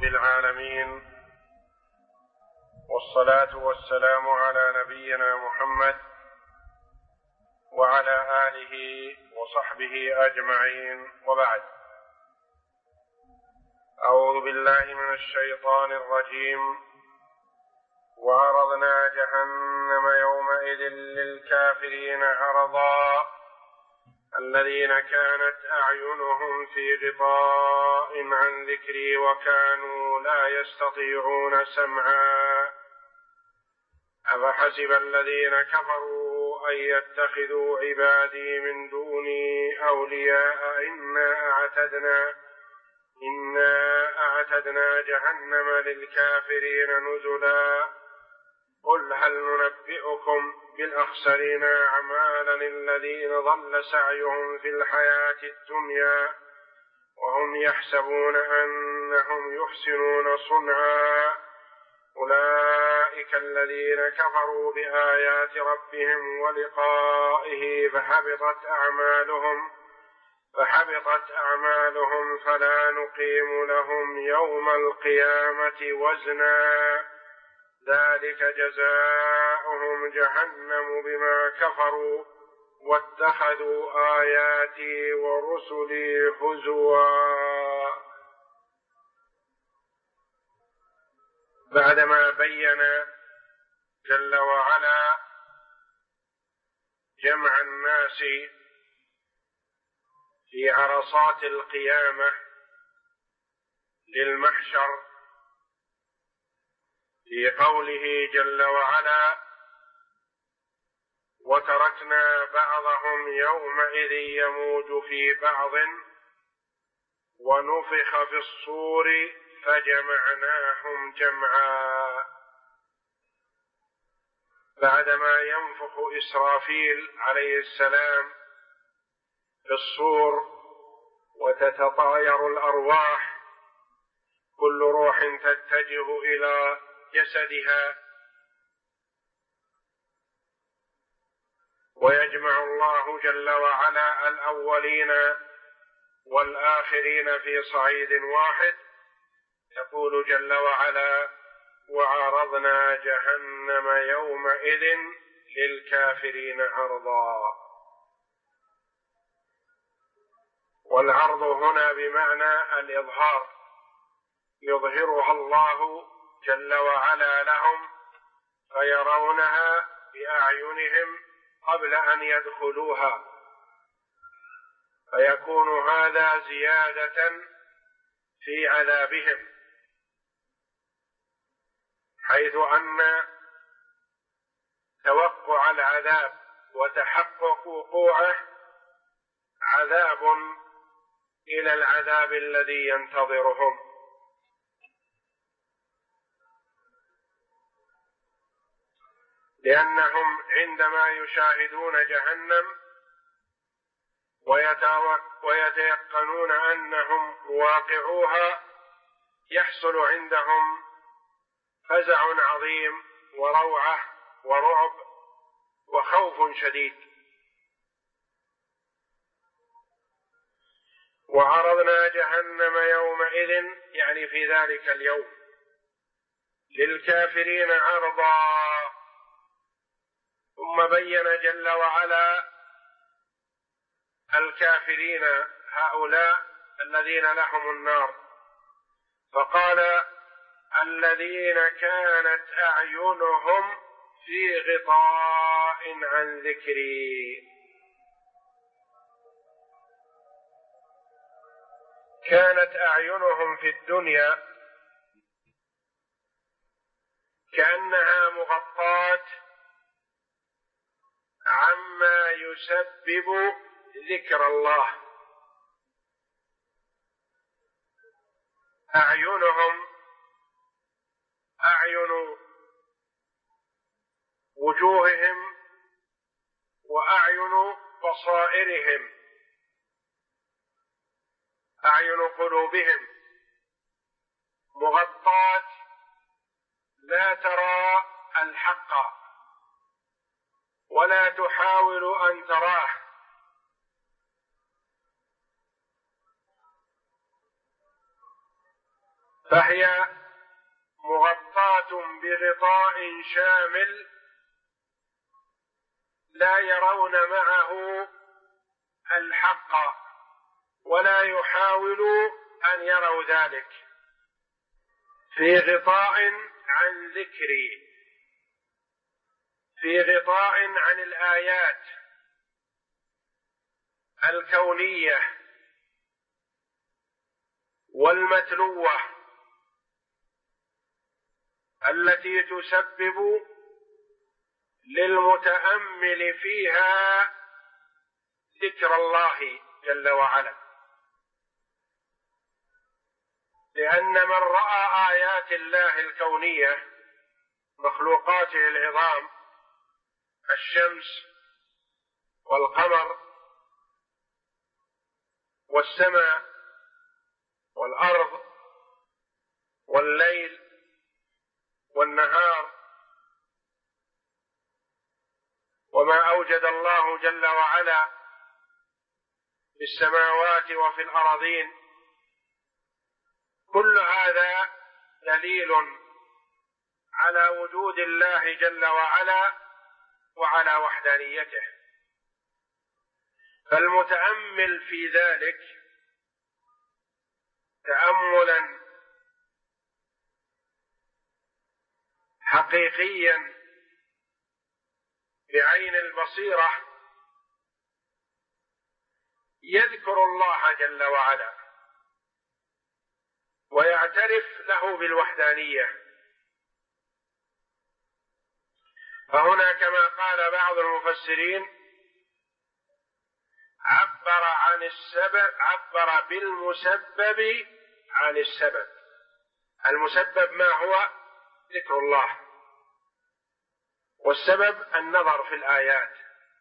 رب العالمين، والصلاة والسلام على نبينا محمد وعلى آله وصحبه أجمعين، وبعد. أعوذ بالله من الشيطان الرجيم. وعرضنا جهنم يومئذ للكافرين عرضا الذين كانت أعينهم في غطاء عن ذكري وكانوا لا يستطيعون سمعا أفحسب الذين كفروا أن يتخذوا عبادي من دوني أولياء إنا أعتدنا جهنم للكافرين نزلا قل هل ننبئكم بالأخسرين أعمالا الذين ضل سعيهم في الحياة الدنيا وهم يحسبون أنهم يحسنون صنعا أولئك الذين كفروا بآيات ربهم ولقائه فحبطت أعمالهم فلا نقيم لهم يوم القيامة وزنا ذلك جزاؤهم جهنم بما كفروا واتخذوا آياتي ورسلي هزوا. بعدما بين جل وعلا جمع الناس في عرصات القيامة للمحشر في قوله جل وعلا وتركنا بعضهم يومئذ يموج في بعض ونفخ في الصور فجمعناهم جمعا. بعدما ينفخ إسرافيل عليه السلام في الصور وتتطاير الأرواح، كل روح تتجه إلى جسدها، ويجمع الله جل وعلا الأولين والآخرين في صعيد واحد. يقول جل وعلا وعرضنا جهنم يومئذ للكافرين عرضا. والعرض هنا بمعنى الإظهار، يظهرها الله جل وعلا لهم فيرونها بأعينهم قبل أن يدخلوها، فيكون هذا زيادة في عذابهم، حيث أن توقع العذاب وتحقق وقوعه عذاب إلى العذاب الذي ينتظرهم. لأنهم عندما يشاهدون جهنم ويتيقنون أنهم واقعوها يحصل عندهم فزع عظيم وروعة ورعب وخوف شديد. وعرضنا جهنم يومئذ يعني في ذلك اليوم للكافرين عرضا. ثم بين جل وعلا الكافرين هؤلاء الذين لهم النار، فقال الذين كانت أعينهم في غطاء عن ذكري. كانت أعينهم في الدنيا كأنها مغطاة عما يسبب ذكر الله. أعينهم أعين وجوههم وأعين بصائرهم، أعين قلوبهم مغطاة لا ترى الحق ولا تحاول أن تراه، فهي مغطاة بغطاء شامل لا يرون معه الحق ولا يحاولوا أن يروا ذلك، في غطاء عن ذكري، في غطاء عن الآيات الكونية والمتلوة التي تسبب للمتأمل فيها ذكر الله جل وعلا. لأن من رأى آيات الله الكونية، مخلوقاته العظام، الشمس والقمر والسماء والأرض والليل والنهار، وما أوجد الله جل وعلا في السماوات وفي الأراضين، كل هذا دليل على وجود الله جل وعلا وعلى وحدانيته. فالمتأمل في ذلك تأملا حقيقيا بعين البصيرة يذكر الله جل وعلا ويعترف له بالوحدانية. فهنا كما قال بعض المفسرين عبر بالمسبب عن السبب. المسبب ما هو؟ ذكر الله، والسبب النظر في الآيات.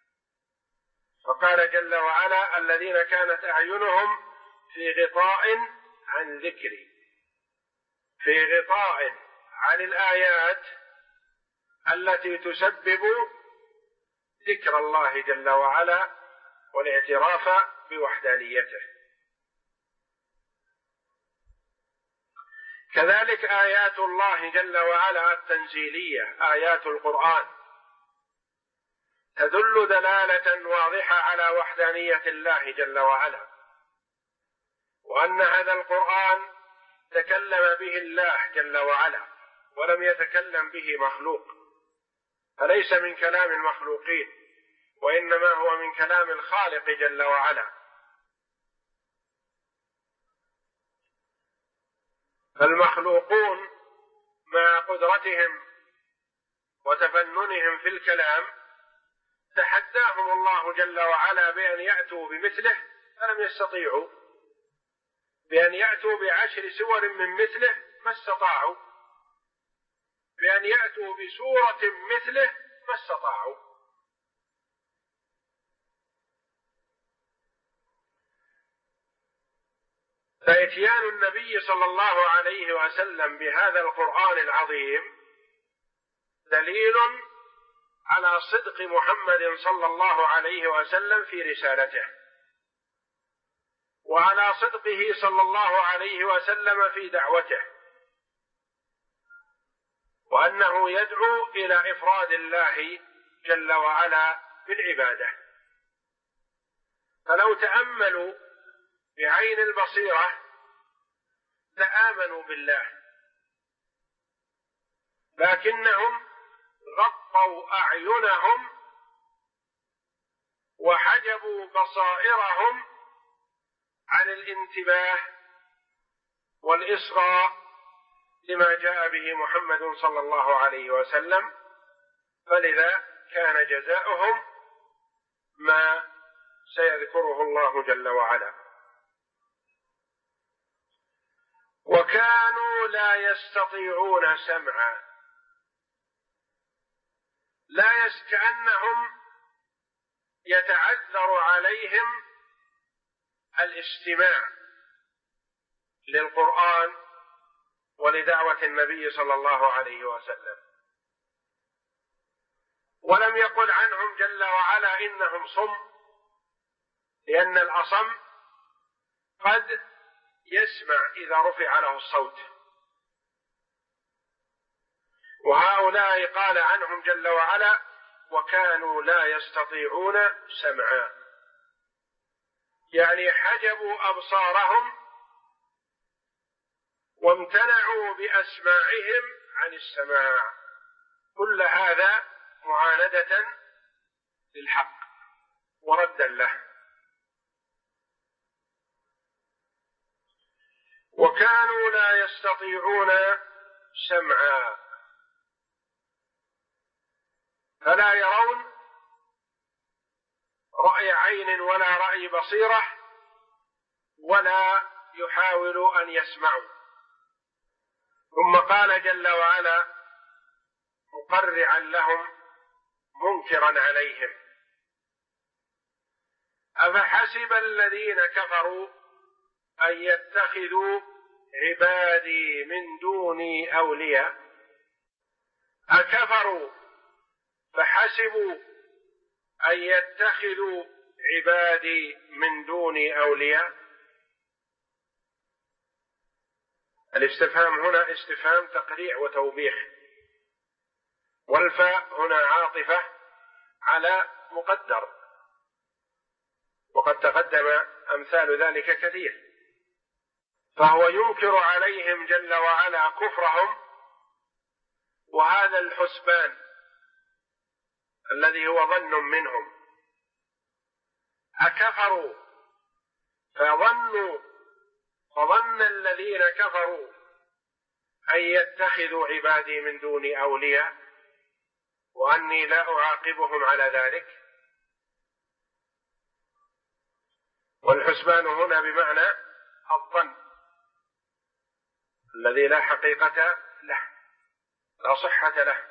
فقال جل وعلا: الذين كانت أعينهم في غطاء عن ذكري، في غطاء عن الآيات التي تسبب ذكر الله جل وعلا والاعتراف بوحدانيته. كذلك آيات الله جل وعلا التنزيلية، آيات القرآن، تدل دلالة واضحة على وحدانية الله جل وعلا، وأن هذا القرآن تكلم به الله جل وعلا ولم يتكلم به مخلوق، فليس من كلام المخلوقين، وإنما هو من كلام الخالق جل وعلا. فالمخلوقون مع قدرتهم وتفننهم في الكلام تحداهم الله جل وعلا بأن يأتوا بمثله فلم يستطيعوا، بأن يأتوا ب10 سور من مثله ما استطاعوا، بأن يأتوا بسورة مثله ما استطاعوا. فإتيان النبي صلى الله عليه وسلم بهذا القرآن العظيم دليل على صدق محمد صلى الله عليه وسلم في رسالته، وعلى صدقه صلى الله عليه وسلم في دعوته، وأنه يدعو إلى إفراد الله جل وعلا بالعبادة. فلو تأملوا بعين البصيرة لآمنوا بالله، لكنهم غطوا أعينهم وحجبوا بصائرهم عن الانتباه والإصغاء لما جاء به محمد صلى الله عليه وسلم، فلذا كان جزاؤهم ما سيذكره الله جل وعلا. وكانوا لا يستطيعون سمعا، كأنهم يتعذر عليهم الاستماع للقرآن ولدعوة النبي صلى الله عليه وسلم. ولم يقل عنهم جل وعلا إنهم صم، لأن الأصم قد يسمع إذا رفع له الصوت وهؤلاء قال عنهم جل وعلا: وكانوا لا يستطيعون سمعا، يعني حجبوا أبصارهم وامتنعوا بأسماعهم عن السماع. كل هذا معاندة للحق وردا له. وكانوا لا يستطيعون سمعا، فلا يرون رأي عين ولا رأي بصيرة، ولا يحاولوا أن يسمعوا. ثم قال جل وعلا مقرعا لهم منكرا عليهم: أفحسب الذين كفروا أن يتخذوا عبادي من دوني أولياء. أكفروا فحسبوا أن يتخذوا عبادي من دوني أولياء. الاستفهام هنا استفهام تقريع وتوبيخ، والفاء هنا عاطفة على مقدر، وقد تقدم أمثال ذلك كثير. فهو ينكر عليهم جل وعلا كفرهم وهذا الحسبان الذي هو ظن منهم. أكفروا فظن الذين كفروا أن يتخذوا عبادي من دوني أولياء وأني لا أعاقبهم على ذلك. والحسبان هنا بمعنى الظن الذي لا حقيقة له، لا صحة له.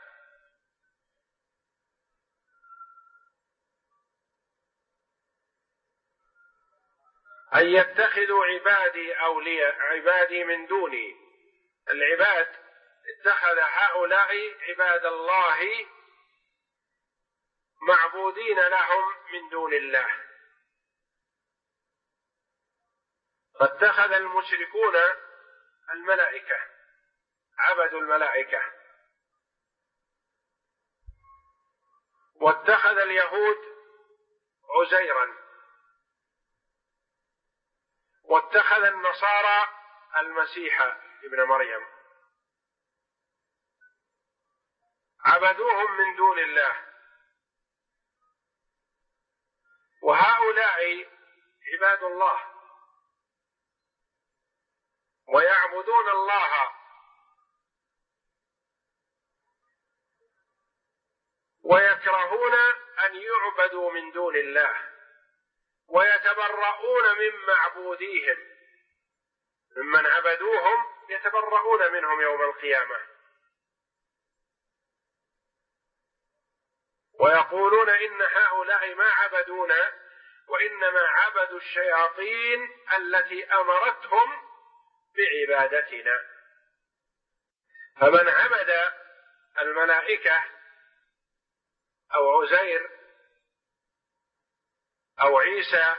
أن يتخذوا عبادي أولياء، عبادي من دوني. العباد اتخذ هؤلاء عباد الله معبودين لهم من دون الله. فاتخذ المشركون الملائكة، عبدوا الملائكة. واتخذ اليهود عزيرا، واتخذ النصارى المسيح ابن مريم، عبدوهم من دون الله. وهؤلاء عباد الله ويعبدون الله ويكرهون أن يعبدوا من دون الله، ويتبرؤون من معبوديهم، ممن عبدوهم يتبرؤون منهم يوم القيامة، ويقولون إن هؤلاء ما عبدونا وإنما عبدوا الشياطين التي أمرتهم بعبادتنا. فمن عبد الملائكة أو عزير أو عيسى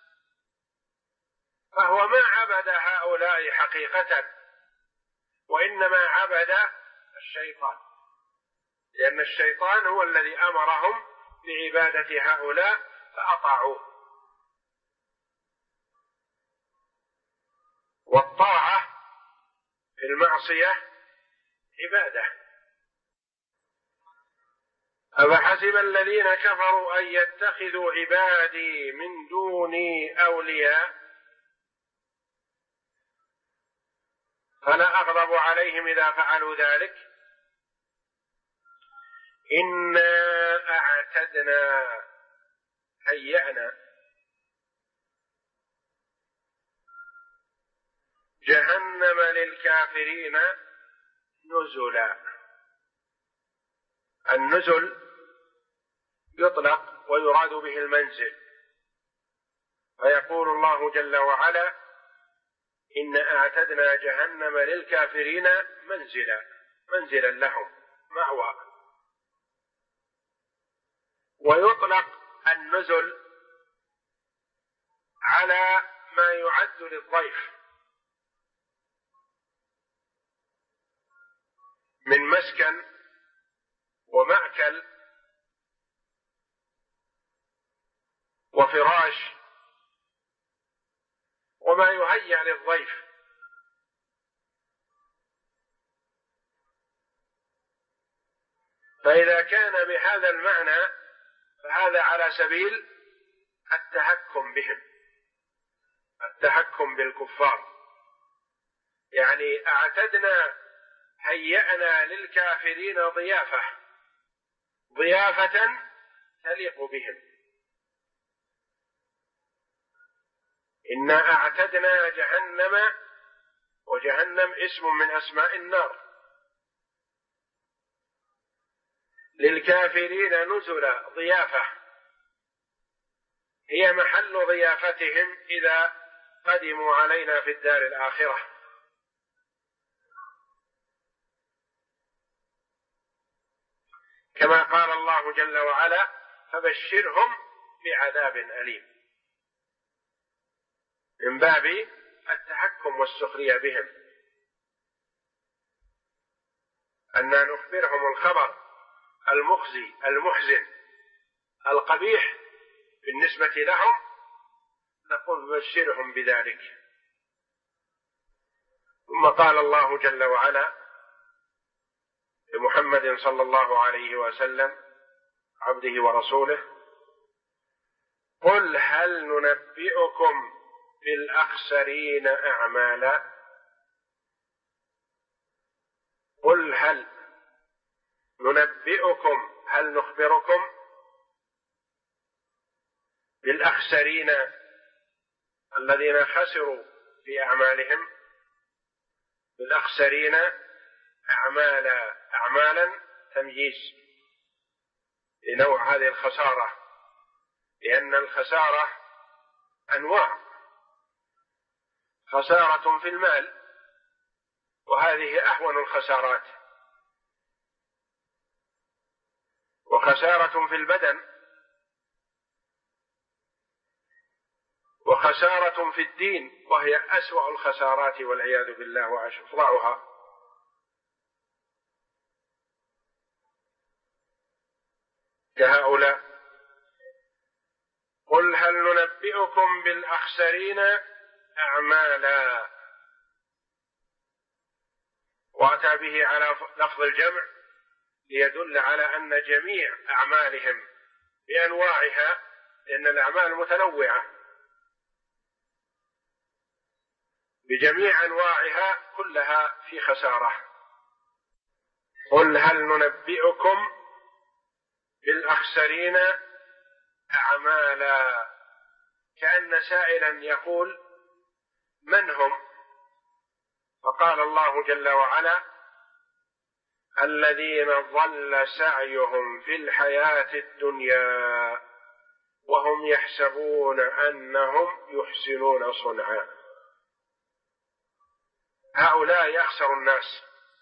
فهو ما عبد هؤلاء حقيقة، وإنما عبد الشيطان، لأن الشيطان هو الذي أمرهم بعبادة هؤلاء فأطاعوه. والطاعة في المعصية عبادة. أفحسب الذين كفروا أن يتخذوا عبادي من دوني أولياء فلا أغضب عليهم إذا فعلوا ذلك إنا أعتدنا هيأنا جهنم للكافرين نزلا. النزل يطلق ويراد به المنزل، فيقول الله جل وعلا إن أعتدنا جهنم للكافرين منزلا لهم مأوى. ويطلق النزل على ما يعد للضيف من مسكن ومأكل وفراش وما يهيأ للضيف. فإذا كان بهذا المعنى فهذا على سبيل التهكم بهم، التهكم بالكفار، يعني أعتدنا هيأنا للكافرين ضيافة تليق بهم. إنا أعتدنا جهنم، وجهنم اسم من أسماء النار، للكافرين نزل ضيافة هي محل ضيافتهم إذا قدموا علينا في الدار الآخرة. كما قال الله جل وعلا: فبشرهم بعذاب أليم، من باب التحكم والسخرية بهم، أن نخبرهم الخبر المخزي المحزن القبيح بالنسبة لهم، نقول بشرهم بذلك. ثم قال الله جل وعلا لمحمد صلى الله عليه وسلم عبده ورسوله: قل هل ننبئكم بالأخسرين أعمالا. قل هل ننبئكم، هل نخبركم بالأخسرين الذين خسروا في أعمالهم، بالأخسرين أعمالا تمييز لنوع هذه الخسارة، لأن الخسارة أنواع: خسارة في المال، وهذه أهون الخسارات، وخسارة في البدن، وخسارة في الدين، وهي أسوأ الخسارات والعياذ بالله وأفظعها. كهؤلاء: قل هل ننبئكم بالأخسرين أعمالا، وأتى به على لفظ الجمع ليدل على أن جميع أعمالهم بأنواعها، لأن الأعمال متنوعة بجميع أنواعها كلها في خسارة. قل هل ننبئكم بالأخسرين أعمالا، كأن سائلا يقول: من هم؟ فقال الله جل وعلا: الذين ضل سعيهم في الحياة الدنيا وهم يحسبون أنهم يحسنون صنعا. هؤلاء يخسر الناس،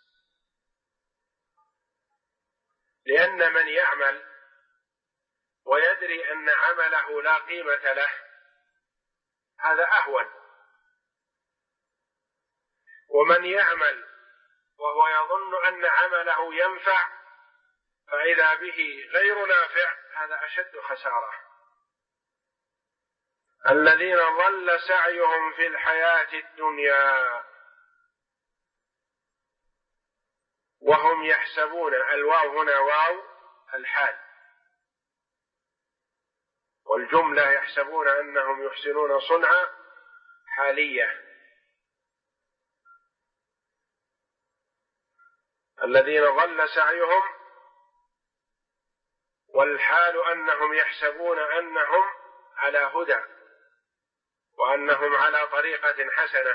لأن من يعمل ويدري أن عمله لا قيمة له هذا أهون، ومن يعمل وهو يظن أن عمله ينفع فإذا به غير نافع هذا أشد خسارة. الذين ضل سعيهم في الحياة الدنيا وهم يحسبون، الواو هنا واو الحال، والجملة يحسبون أنهم يحسنون صنعا حالية. الذين ضل سعيهم، والحال أنهم يحسبون أنهم على هدى وأنهم على طريقة حسنة.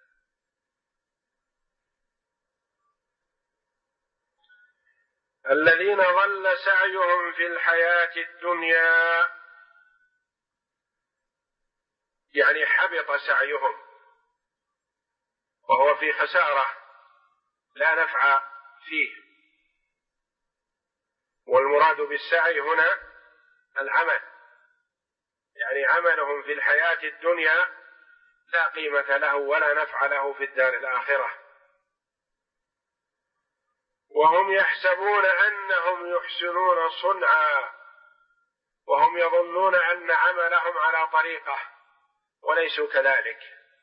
الذين ضل سعيهم في الحياة الدنيا يعني حبط سعيهم وهو في خسارة لا نفع فيه، والمراد بالسعي هنا العمل، يعني عملهم في الحياة الدنيا لا قيمة له ولا نفع له في الدار الآخرة. وهم يحسبون أنهم يحسنون صنعا وهم يظنون أن عملهم على طريقة وليسوا كذلك.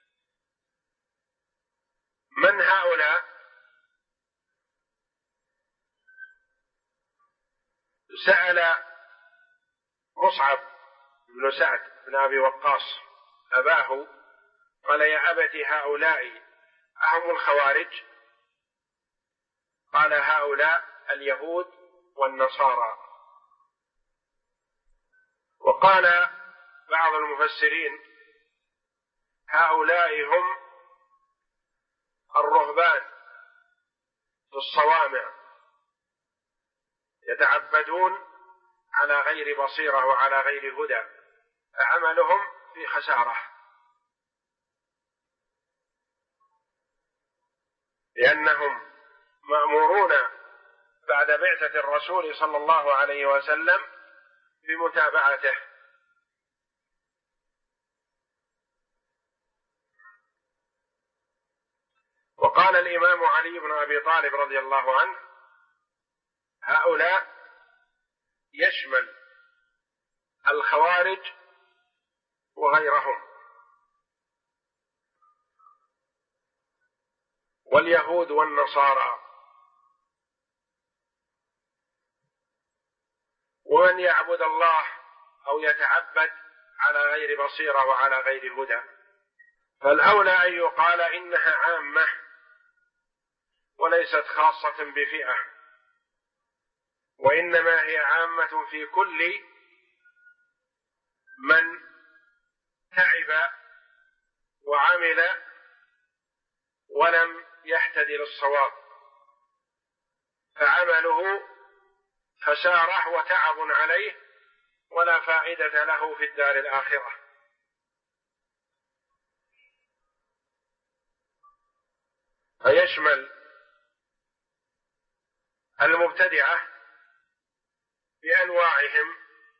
من هؤلاء؟ سأل مصعب بن سعد بن أبي وقاص أباه قال: يا أبت هؤلاء أهم الخوارج؟ قال: هؤلاء اليهود والنصارى. وقال بعض المفسرين: هؤلاء هم الرهبان في الصوامع يتعبدون على غير بصيرة وعلى غير هدى، فعملهم في خسارة، لأنهم مأمورون بعد بعثة الرسول صلى الله عليه وسلم بمتابعته. وقال الإمام علي بن أبي طالب رضي الله عنه: هؤلاء يشمل الخوارج وغيرهم، واليهود والنصارى، ومن يعبد الله أو يتعبد على غير بصيرة وعلى غير هدى. فالأولى أن يقال إنها عامة وليست خاصة بفئة، وإنما هي عامة في كل من تعب وعمل ولم يهتدي للصواب، فعمله خسارة وتعب عليه ولا فائدة له في الدار الآخرة. فيشمل المبتدعة بأنواعهم،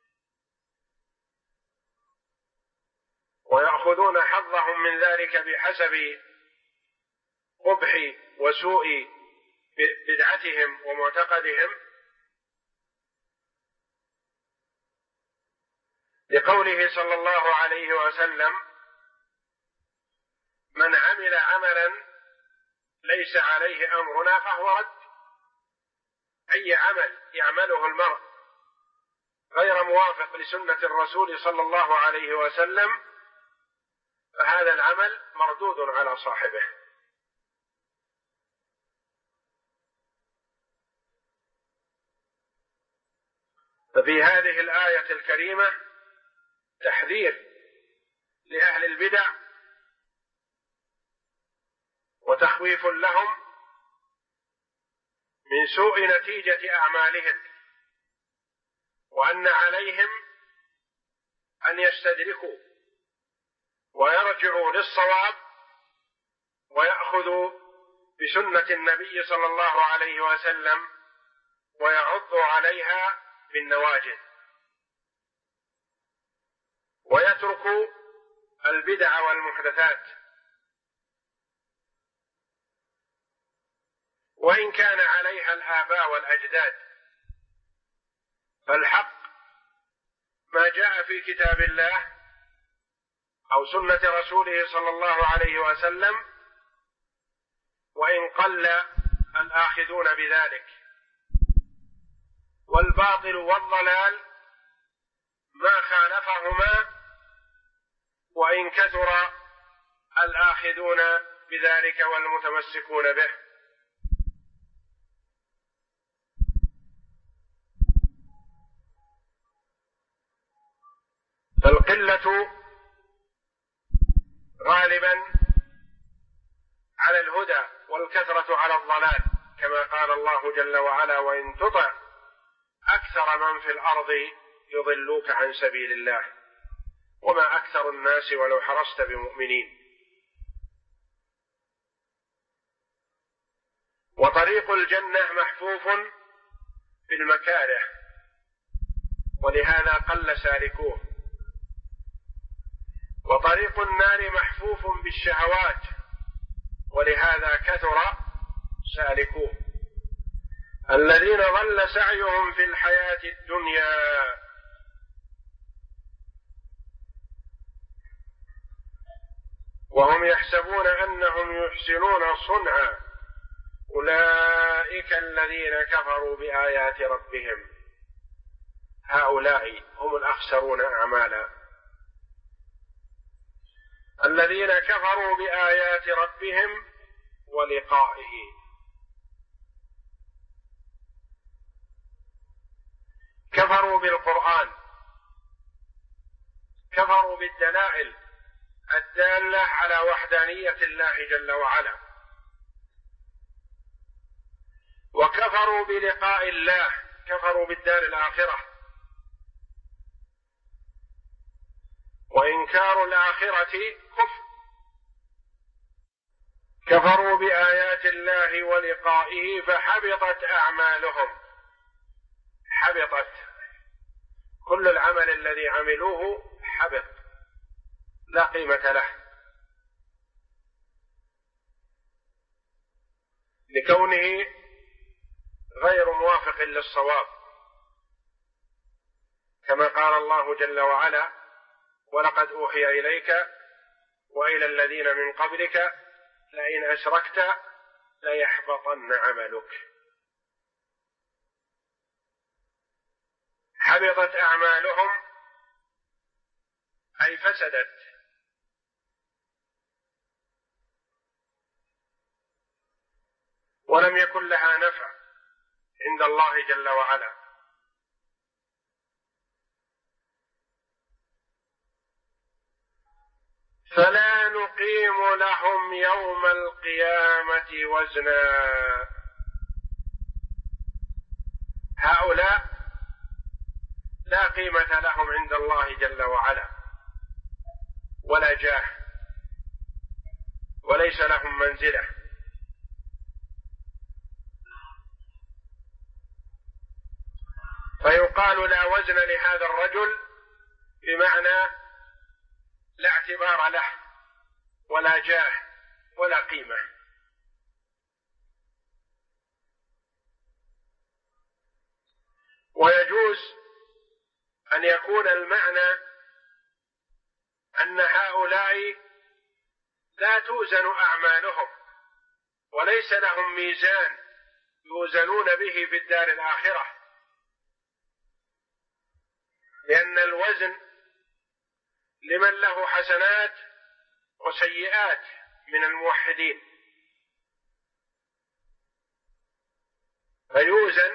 ويأخذون حظهم من ذلك بحسب قبح وسوء بدعتهم ومعتقدهم، لقوله صلى الله عليه وسلم: من عمل عملا ليس عليه أمرنا فهو رد. أي عمل يعمله المرء غير موافق لسنة الرسول صلى الله عليه وسلم فهذا العمل مردود على صاحبه. ففي هذه الآية الكريمة تحذير لأهل البدع وتخويف لهم من سوء نتيجة أعمالهم، وأن عليهم أن يستدركوا ويرجعوا للصواب ويأخذوا بسنة النبي صلى الله عليه وسلم ويعضوا عليها بالنواجذ، ويتركوا البدع والمحدثات، وإن كان عليها الآباء والأجداد. فالحق ما جاء في كتاب الله أو سنة رسوله صلى الله عليه وسلم، وإن قل الآخذون بذلك، والباطل والضلال ما خالفهما وإن كثر الآخذون بذلك والمتمسكون به. فالقلة غالبا على الهدى والكثرة على الضلال، كما قال الله جل وعلا: وإن تطع أكثر من في الأرض يضلوك عن سبيل الله وما أكثر الناس ولو حرصت بمؤمنين. وطريق الجنة محفوف بالمكاره، ولهذا قل سالكوه، وطريق النار محفوف بالشهوات، ولهذا كثر سالكوه. الذين ضل سعيهم في الحياة الدنيا وهم يحسبون أنهم يحسنون صنعا أولئك الذين كفروا بآيات ربهم هؤلاء هم الأخسرون أعمالا. الذين كفروا بآيات ربهم ولقائه، كفروا بالقرآن، كفروا بالدلائل الدالة على وحدانية الله جل وعلا، وكفروا بلقاء الله، كفروا بالدار الآخرة، وإنكار الآخرة كفر. كفروا بآيات الله ولقائه فحبطت أعمالهم، حبطت، كل العمل الذي عملوه حبط، لا قيمة له، لكونه غير موافق للصواب، كما قال الله جل وعلا: ولقد أوحي إليك وإلى الذين من قبلك لئن أشركت ليحبطن عملك. حبطت أعمالهم أي فسدت، ولم يكن لها نفع عند الله جل وعلا. فلا نقيم لهم يوم القيامة وزنا. هؤلاء لا قيمة لهم عند الله جل وعلا ولا جاه، وليس لهم منزلة. فيقال لا وزن لهذا الرجل بمعنى لا اعتبار له ولا جاه ولا قيمة. ويجوز أن يكون المعنى أن هؤلاء لا توزن أعمالهم، وليس لهم ميزان يوزنون به في الدار الآخرة، لأن الوزن لمن له حسنات وسيئات من الموحدين، فيوزن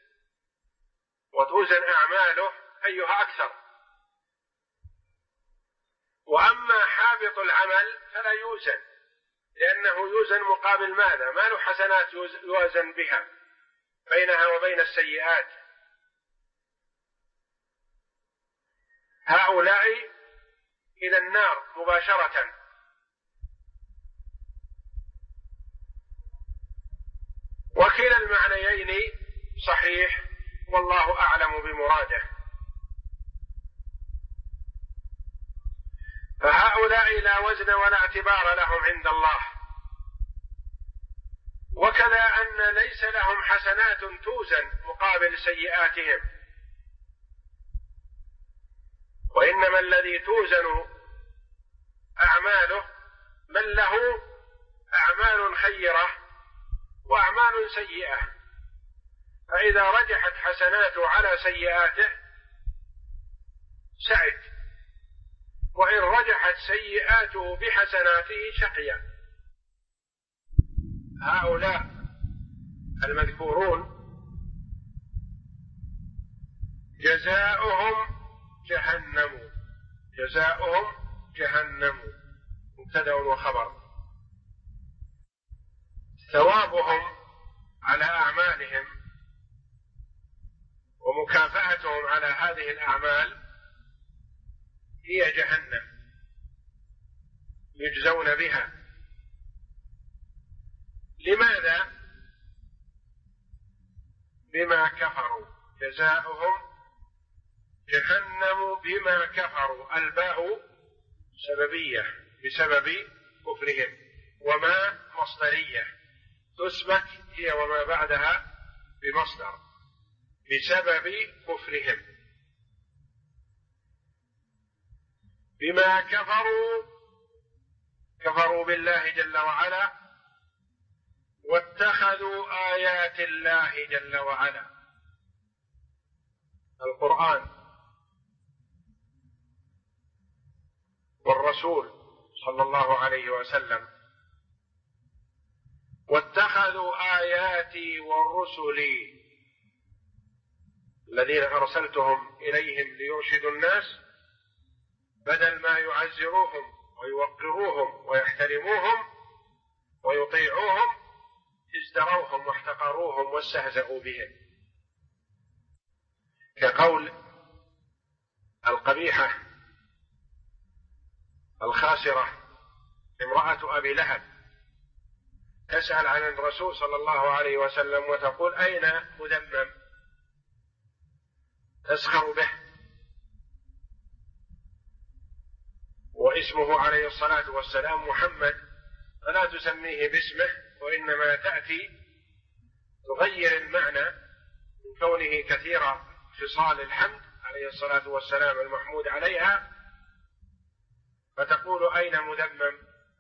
وتوزن أعماله أيها أكثر. وأما حابط العمل فلا يوزن، لأنه يوزن مقابل ماذا؟ ما له حسنات يوزن بها بينها وبين السيئات. هؤلاء إلى النار مباشرة. وكلا المعنيين صحيح، والله أعلم بمراده. فهؤلاء لا وزن ولا اعتبار لهم عند الله، وكذا أن ليس لهم حسنات توزن مقابل سيئاتهم، وإنما الذي توزن أعماله من له أعمال خيرة وأعمال سيئة، فإذا رجحت حسناته على سيئاته سعد، وإن رجحت سيئاته بحسناته شقي. هؤلاء المذكورون جزاؤهم جهنم، جزاؤهم جهنم، مبتدأ وخبر. ثوابهم على أعمالهم ومكافأتهم على هذه الأعمال هي جهنم يجزون بها. لماذا؟ بما كفروا، جزاؤهم جهنم بما كفروا. الباء سببية بسبب كفرهم، وما مصدرية تثبت هي وما بعدها بمصدر بسبب كفرهم بما كفروا بالله جل وعلا واتخذوا آيات الله جل وعلا. القرآن والرسول صلى الله عليه وسلم واتخذوا آياتي ورسلي الذين أرسلتهم إليهم ليرشدوا الناس، بدل ما يعزروهم ويوقروهم ويحترموهم ويطيعوهم ازدروهم واحتقروهم واستهزأوا بهم، كقول القبيحة الخاسرة امرأة أبي لهب تسأل عن الرسول صلى الله عليه وسلم وتقول: أين مذمم؟ تسخر به، واسمه عليه الصلاة والسلام محمد، فلا تسميه باسمه، وإنما تأتي تغير المعنى من كونه كثير خصال الحمد عليه الصلاة والسلام المحمود عليها، فتقول: أين مذمم؟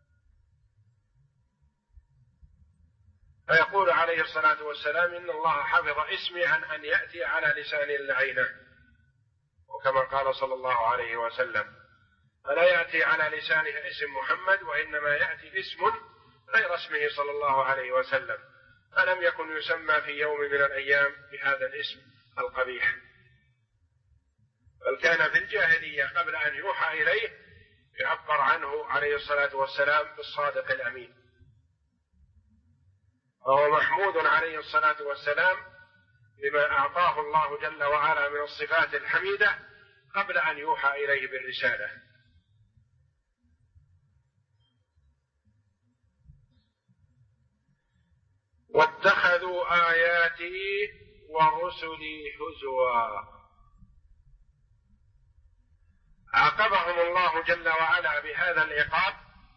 فيقول عليه الصلاة والسلام: إن الله حفظ اسمي عن أن يأتي على لسان اللعينة، وكما قال صلى الله عليه وسلم: فلا يأتي على لسانه اسم محمد، وإنما يأتي اسم غير اسمه صلى الله عليه وسلم، فلم يكن يسمى في يوم من الأيام بهذا الاسم القبيح، بل كان في الجاهلية قبل أن يوحى إليه يعبر عنه عليه الصلاة والسلام بالصادق الأمين، وهو محمود عليه الصلاة والسلام بما أعطاه الله جل وعلا من الصفات الحميدة قبل أن يوحى إليه بالرسالة. واتخذوا آياتي ورسلي هزوا، عاقبهم الله جل وعلا بهذا العقاب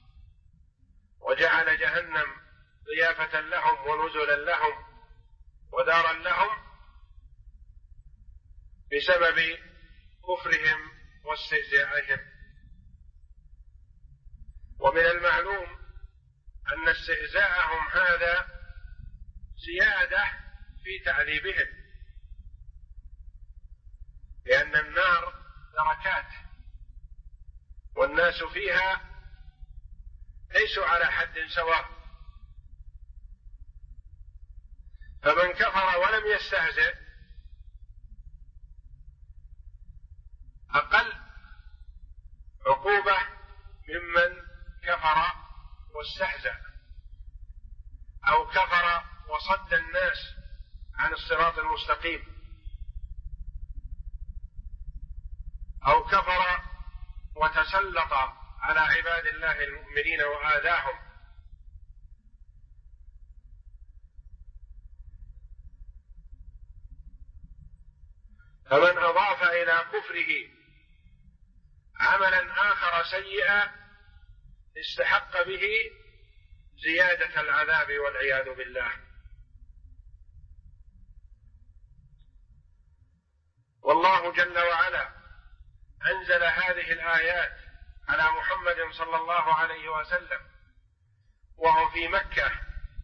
وجعل جهنم ضيافة لهم ونزلا لهم ودارا لهم بسبب كفرهم واستهزائهم. ومن المعلوم أن استهزاءهم هذا زيادة في تعذيبهم، لأن النار دركات والناس فيها ليسوا على حد سواء، فمن كفر ولم يستهزئ أقل عقوبة ممن كفر واستهزأ أو كفر وصد الناس عن الصراط المستقيم أو كفر وتسلط على عباد الله المؤمنين وآذاهم. فمن أضاف إلى كفره عملا آخر سيئا استحق به زيادة العذاب والعياذ بالله. والله جل وعلا أنزل هذه الآيات على محمد صلى الله عليه وسلم وهو في مكة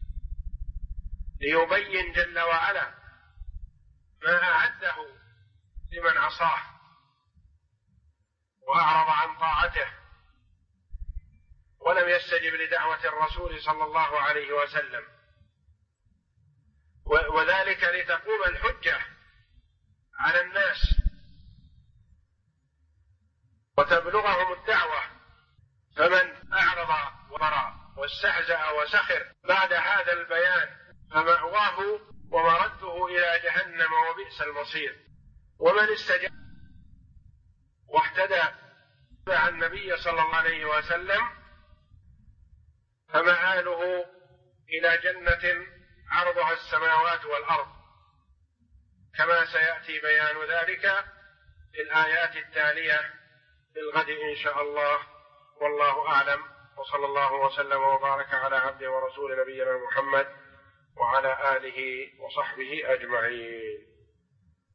ليبين جل وعلا ما أعده لمن عصاه وأعرض عن طاعته ولم يستجب لدعوة الرسول صلى الله عليه وسلم، وذلك لتقوم الحجة على الناس وتبلغهم الدعوة. فمن أعرض وبرأ واستهزأ وسخر بعد هذا البيان فمأواه ومرده إلى جهنم وبئس المصير. ومن استجاب واحتدى مع النبي صلى الله عليه وسلم فمآله إلى جنة عرضها السماوات والأرض، كما سيأتي بيان ذلك في الآيات التالية في الغد إن شاء الله. والله أعلم، وصلى الله وسلم وبارك على عبده ورسول نبينا محمد وعلى آله وصحبه أجمعين.